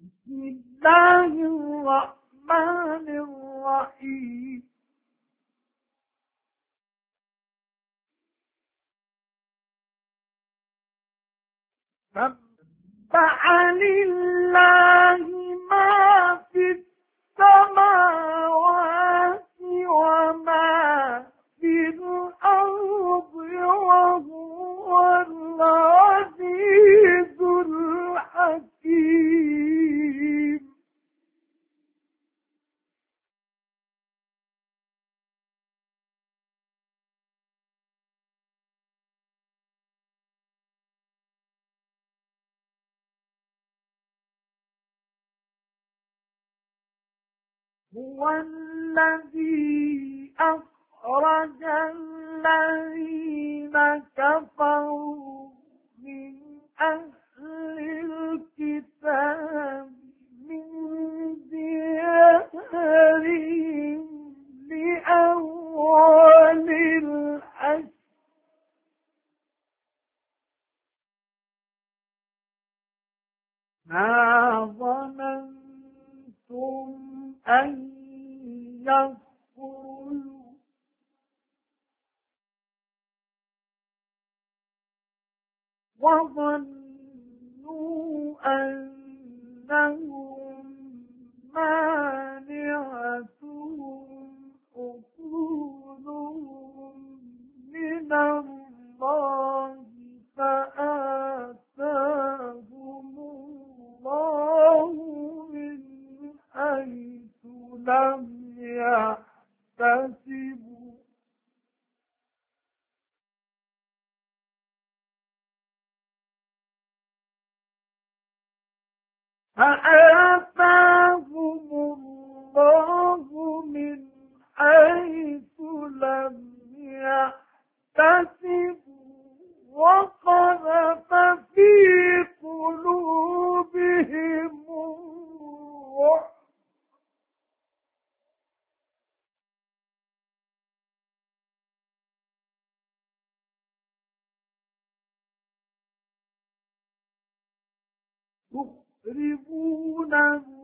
بسم الله الرحمن الرحيم. سبح لله ما في السماوات وما في الأرض وهو العزيز الحكيم. هو الذي أخرج الذين كفروا من أهل الكتاب من ديارهم لأول الحشر ما ظننتم أن يدخلوا وظنوا أنهم مانعتهم حصولهم من الله فآتاهم الله من حيث لم يحتسبوا من حيث لم يحتسبوا وقذف في قلوبهم الرعب يخربون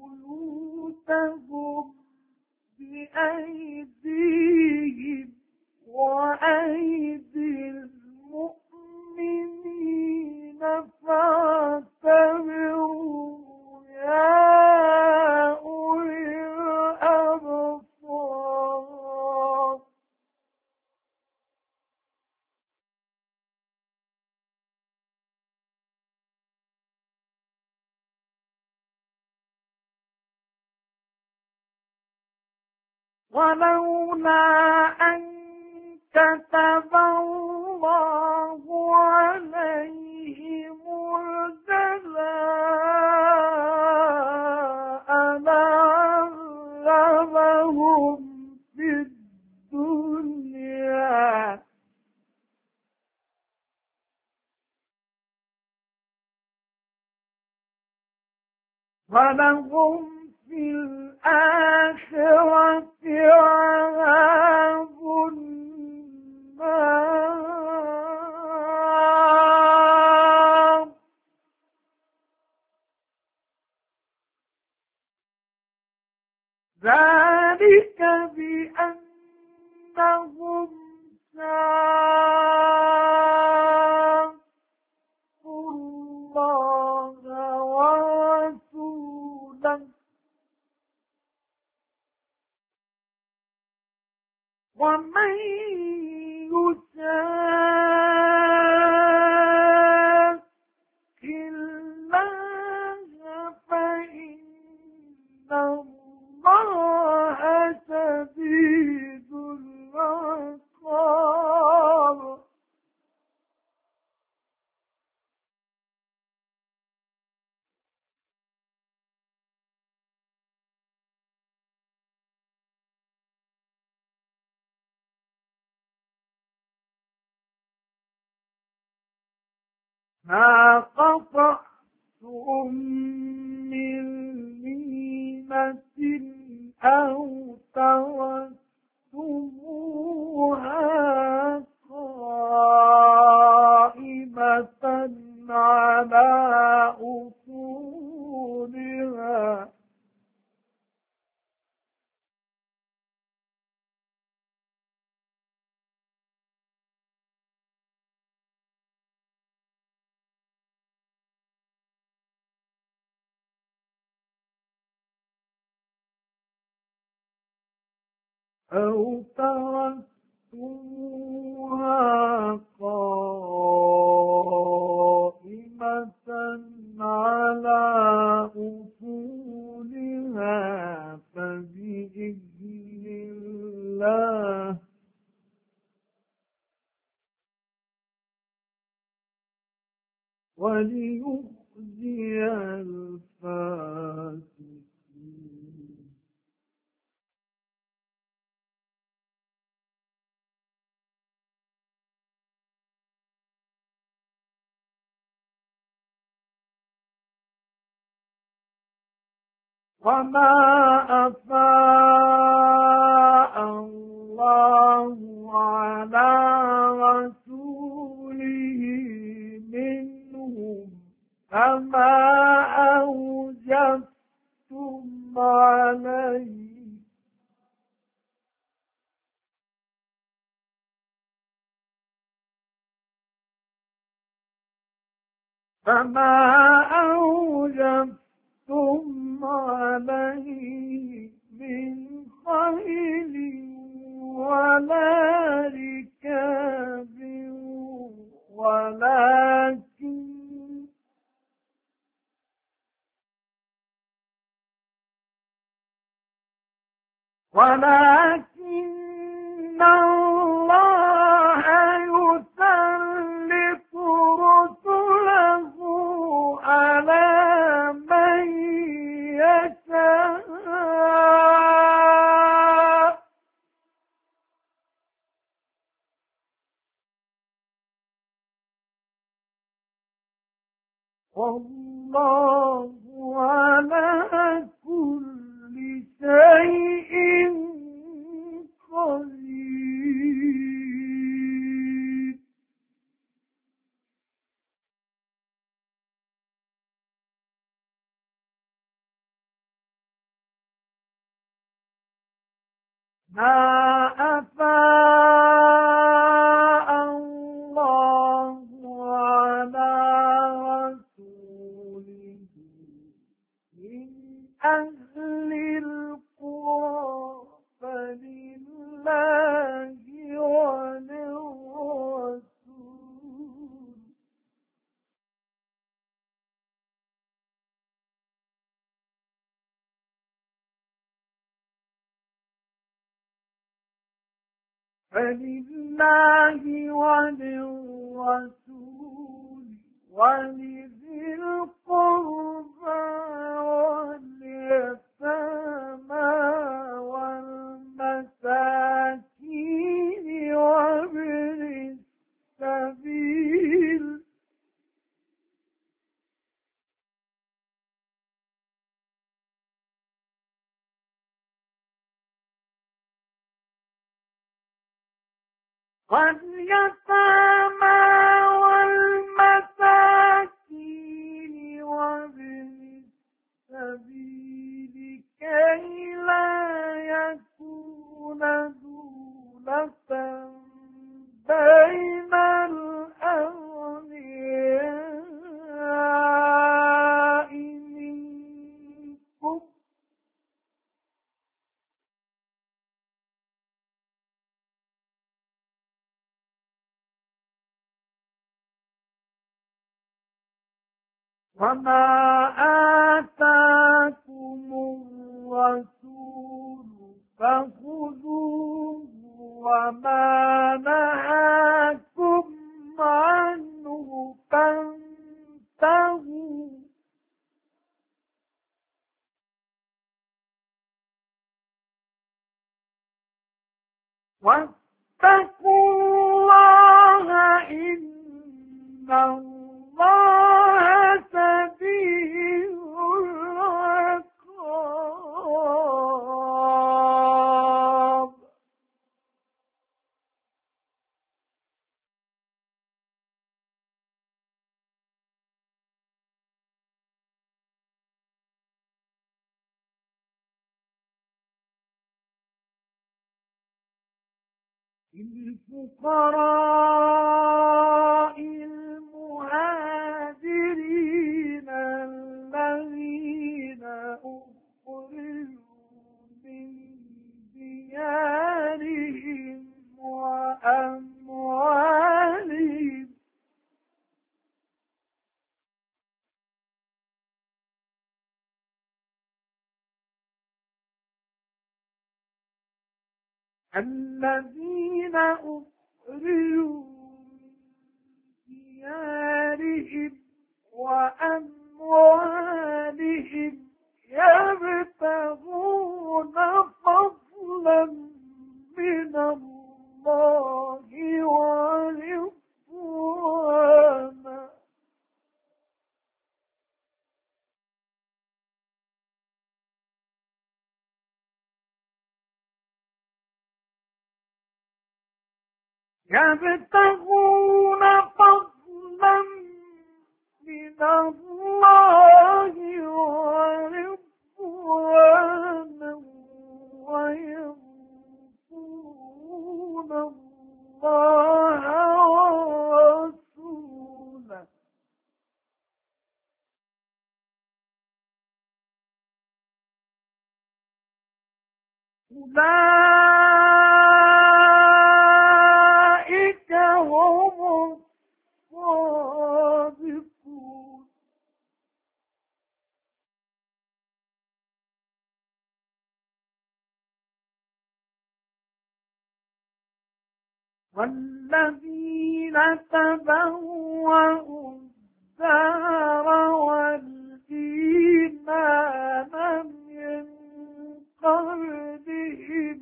بيوتهم بأيديهم وأيدي المؤمنين فاعتبروا يا أولي الأبصار. ولولا أن كتب الله عليهم الجزاء لعذبهم في الدنيا ولهم في الآخرة عذاب النار. ذلك بأنهم شاقوا الله ورسوله ومن يشاق الله فإن الله شديد العقاب. ما قطعتم من لينة أو تركتموها قائمة على أصولها أو تركتموها قائمة على أصولها فبإذن الله وليخزي الفاسقين. وما أفاء الله على رسوله منهم فما أوجفتم عليه من خيل ولا ركاب ولكن الله يسلط رسله على من يشاء والله على كل شيء قدير. ما أفاء الله على رسوله من أهل القرى فلله وللرسول ولذي القربى واليتامى والمساكين وابن السبيل واليتامى والمساكين وابن السبيل كي لا يكون دولة بين الأغنياء منكم وما آتاكم الرسول فخذوه وما نهاكم عنه فانتهوا واتقوا الله إن الله شديد العقاب. الفقراء المهاجرين الذين أخرجوا من ديارهم الذين أخرجوا من ديارهم وأموالهم يبتغون فضلا من الله ورضوانا يبتغون فضلا من الله ورضوانا وينصرون الله ورسوله أولئك هم الصادقون والذين تبوأوا الدار والإيمان من قبلهم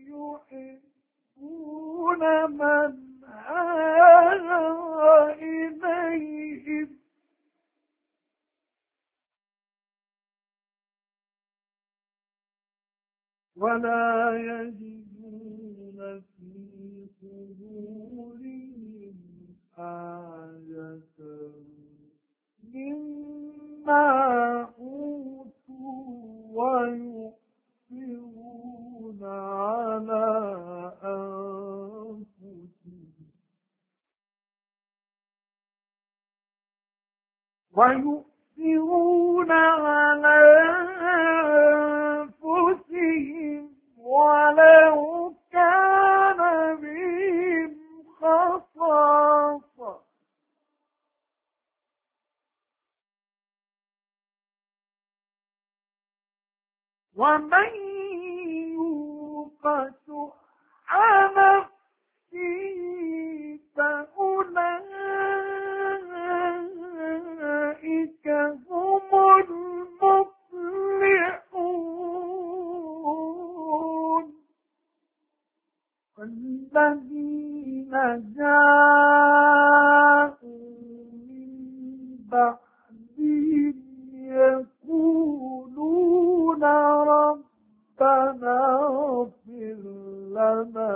يحبون من هاجر إليهم ولا يجدون في صدورهم حاجة مما أوتوا ويؤثرون على أنفسهم ولو كان بهم خصاصة ومن يوق شح نفسه فأولئك هم المفلحون والذين جاءوا من بعدهم يقولون ربنا اغفر لنا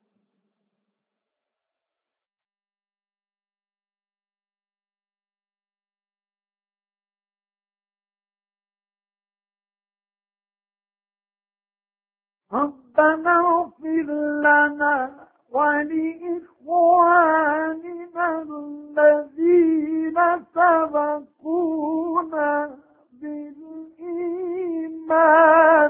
ولإخواننا الذين سبقونا بالإيمان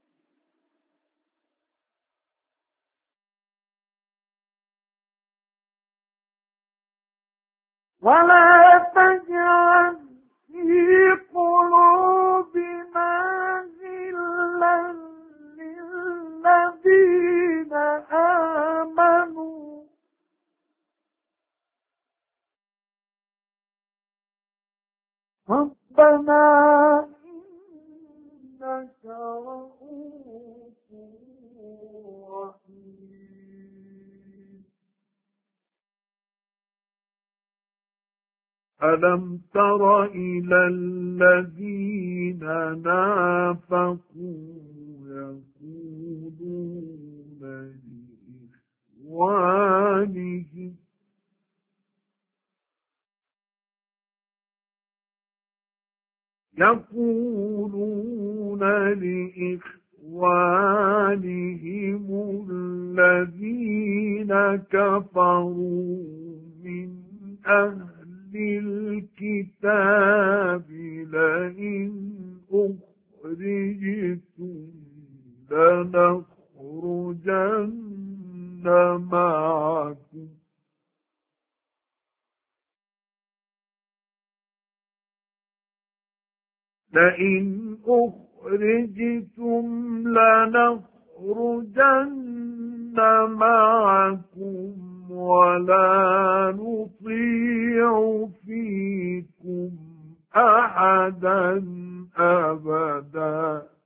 ولا تجعل في قلوبنا غلا للذين آمنوا ربنا إنك رؤوف رحيم ألم تر إلى الذين نافقوا يقولون لإخوانهم الذين كفروا من أهل الكتاب لئن أخرجتم لنخرجن معكم لئن أخرجتم لنخرجن معكم ولا نطيع فيكم أحدا أبدا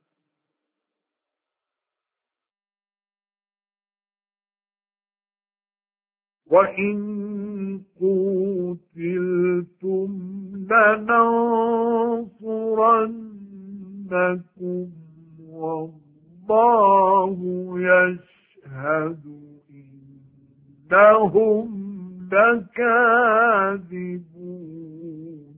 وإن قوتلتم لننصرنكم والله يشهد إنهم لكاذبون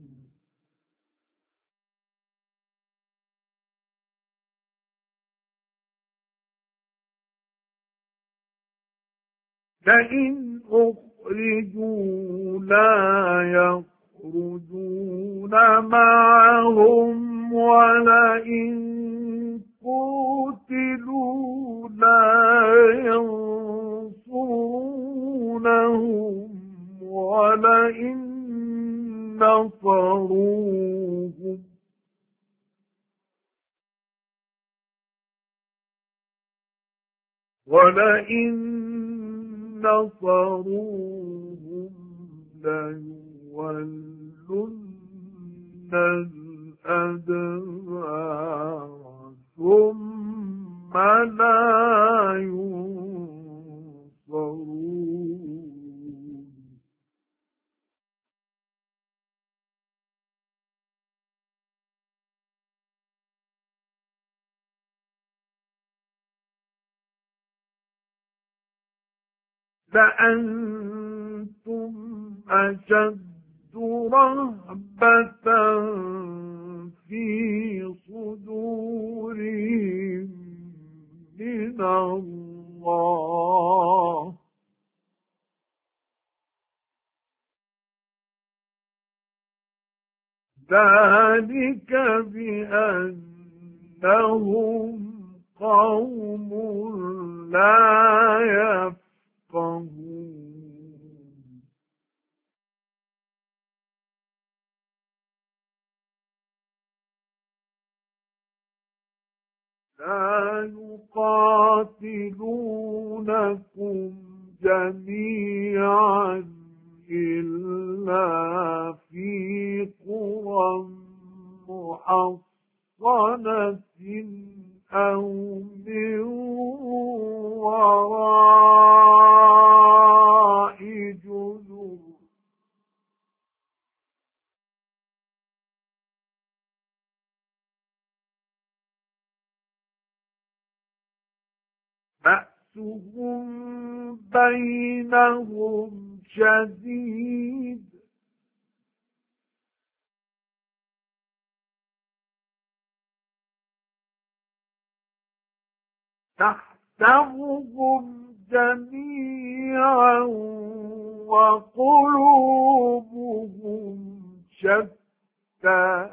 لئن أخرجوا لا يخرجون معهم ولئن قوتلوا لا ينصرونهم ولئن نصروهم ليولن الأدبار ثم لا ينصرون لأنتم أشد رهبة في صدورهم من الله ذلك بأنهم قوم لا يفقهون لا يقاتلونكم جميعا إلا في قرى محصنة أو من وراء جدر بأسهم بينهم شديد تحسبهم جميعا وقلوبهم شتى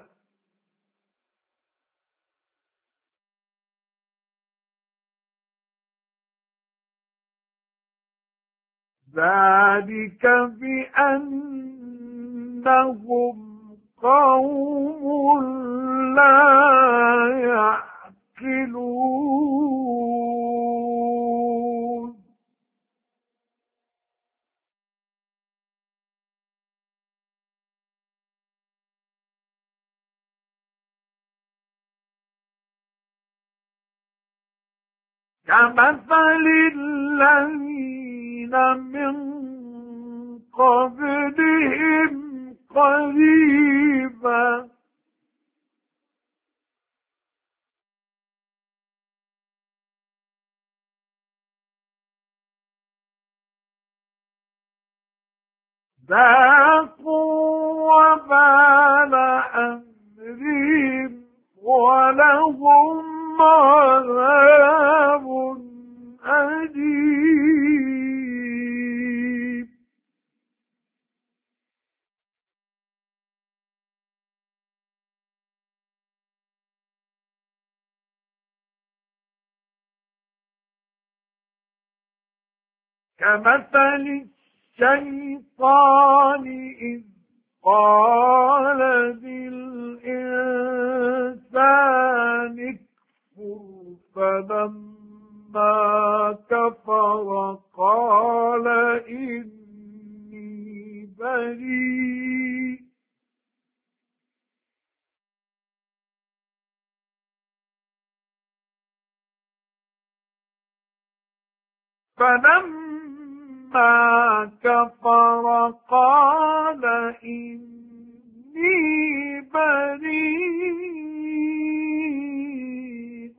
ذلك بأنهم قوم لا يعقلون كمثل الذين من قبلهم قريبا ذاقوا وبال أمرهم ولهم عذاب أليم كمثل الشيطان إذ قال للإنسان اكفر فلما كفر فلما كفر قال إني بريء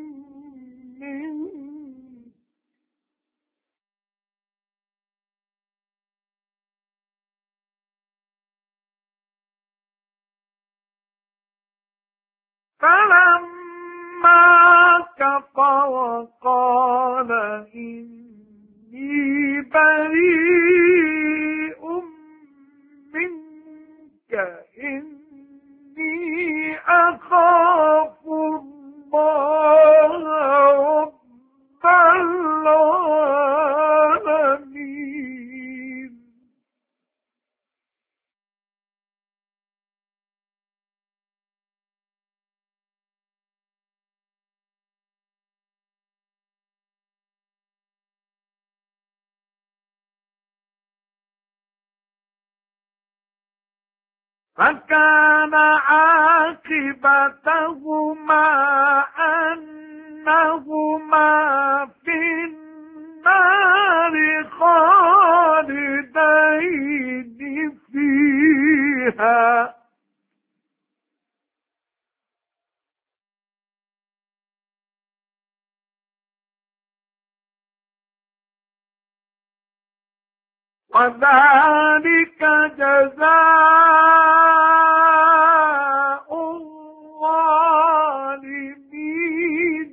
منك فلما كفر قال إني بريء منك إني أخاف الله رب العالمين فكان عاقبتهما أنهما في النار خالدين فيها وذلك جزاء الظالمين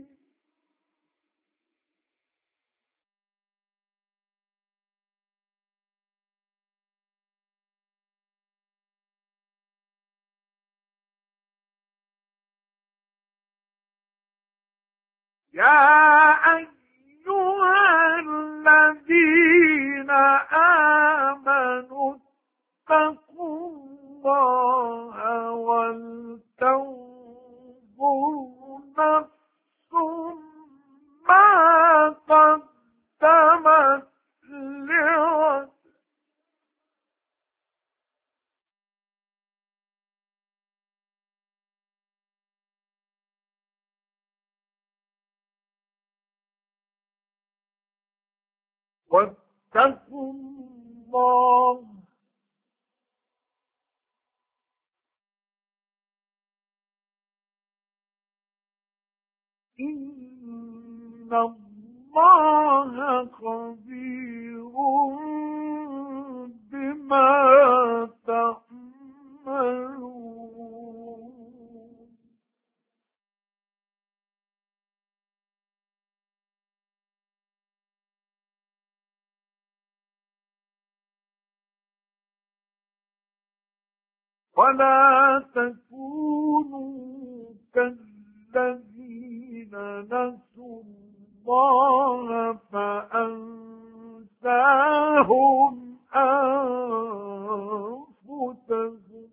يا أيها الذين آمنوا اتقوا الله ولتنظر نفس ما قدمت لغد واتقوا الله إن الله خبير بما تعملون ولا تكونوا كالذين نسوا الله فأنساهم أنفسهم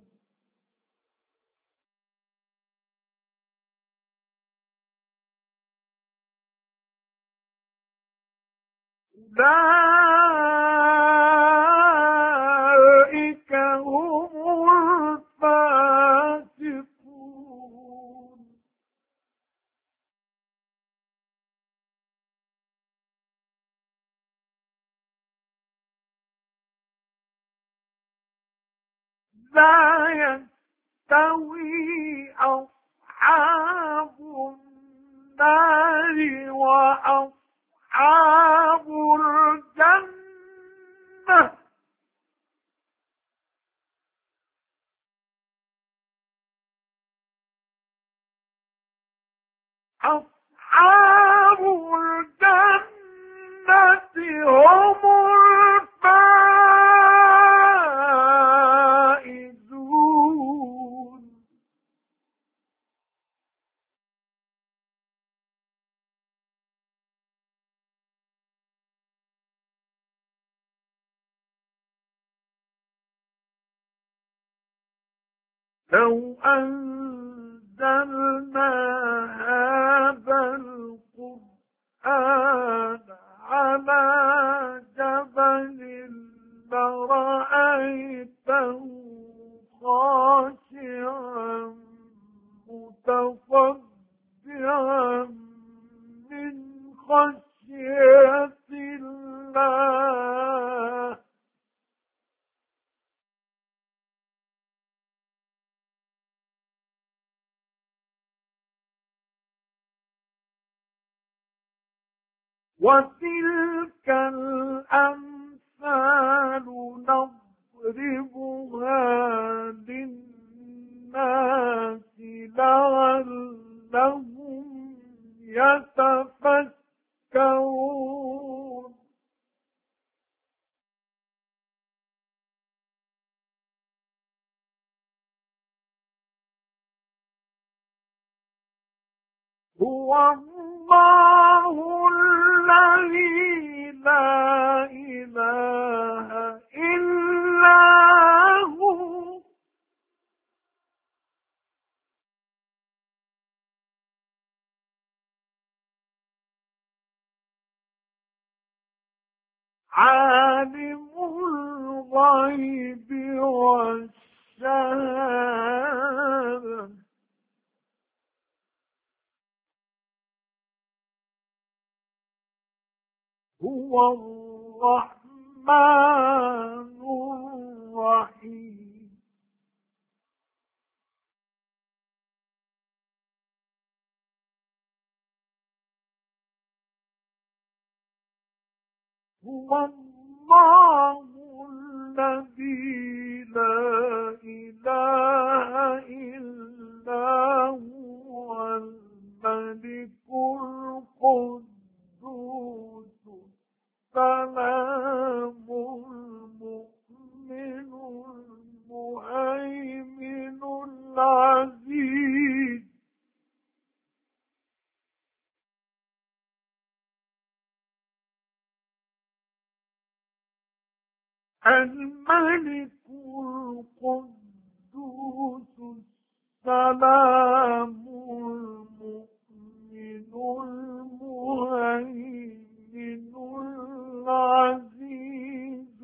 أولئك هم الفاسقون لا يستوي أصحاب النار وأصحاب الجنة أصحاب الجنة هم الفائزون لو أنزلنا هذا القرآن على جبل لرأيته خاشعا متصدعا من خشية الله وتلك الأمثال نضربها للناس لعلهم يتفكرون. هو الله الذي لا إله إلا هو عالم الغيب والشهادة هو الرحمن الرحيم. هو الله الذي لا إله إلا هو الملك القدوس السلام المؤمن المهيمن العزيز الملك القدوس السلام المؤمن المهيمن العزيز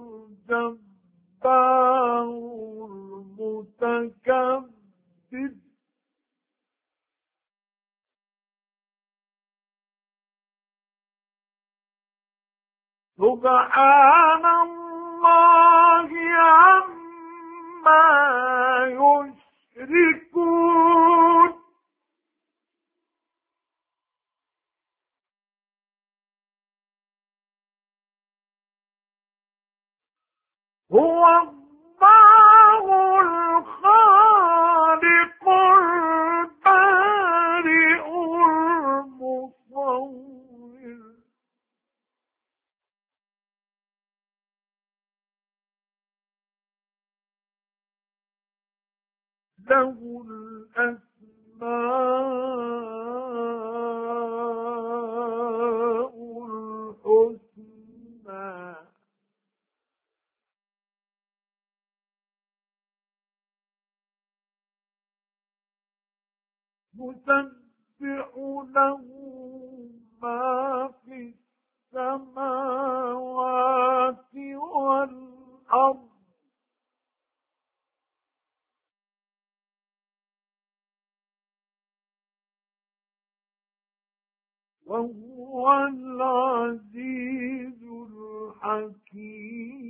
الجبار المتكبر. سبحان الله عما يشركون. هو الله الخالق البارئ المصور له الأسماء الحسنى يسبح له ما في السماوات والأرض وهو العزيز الحكيم.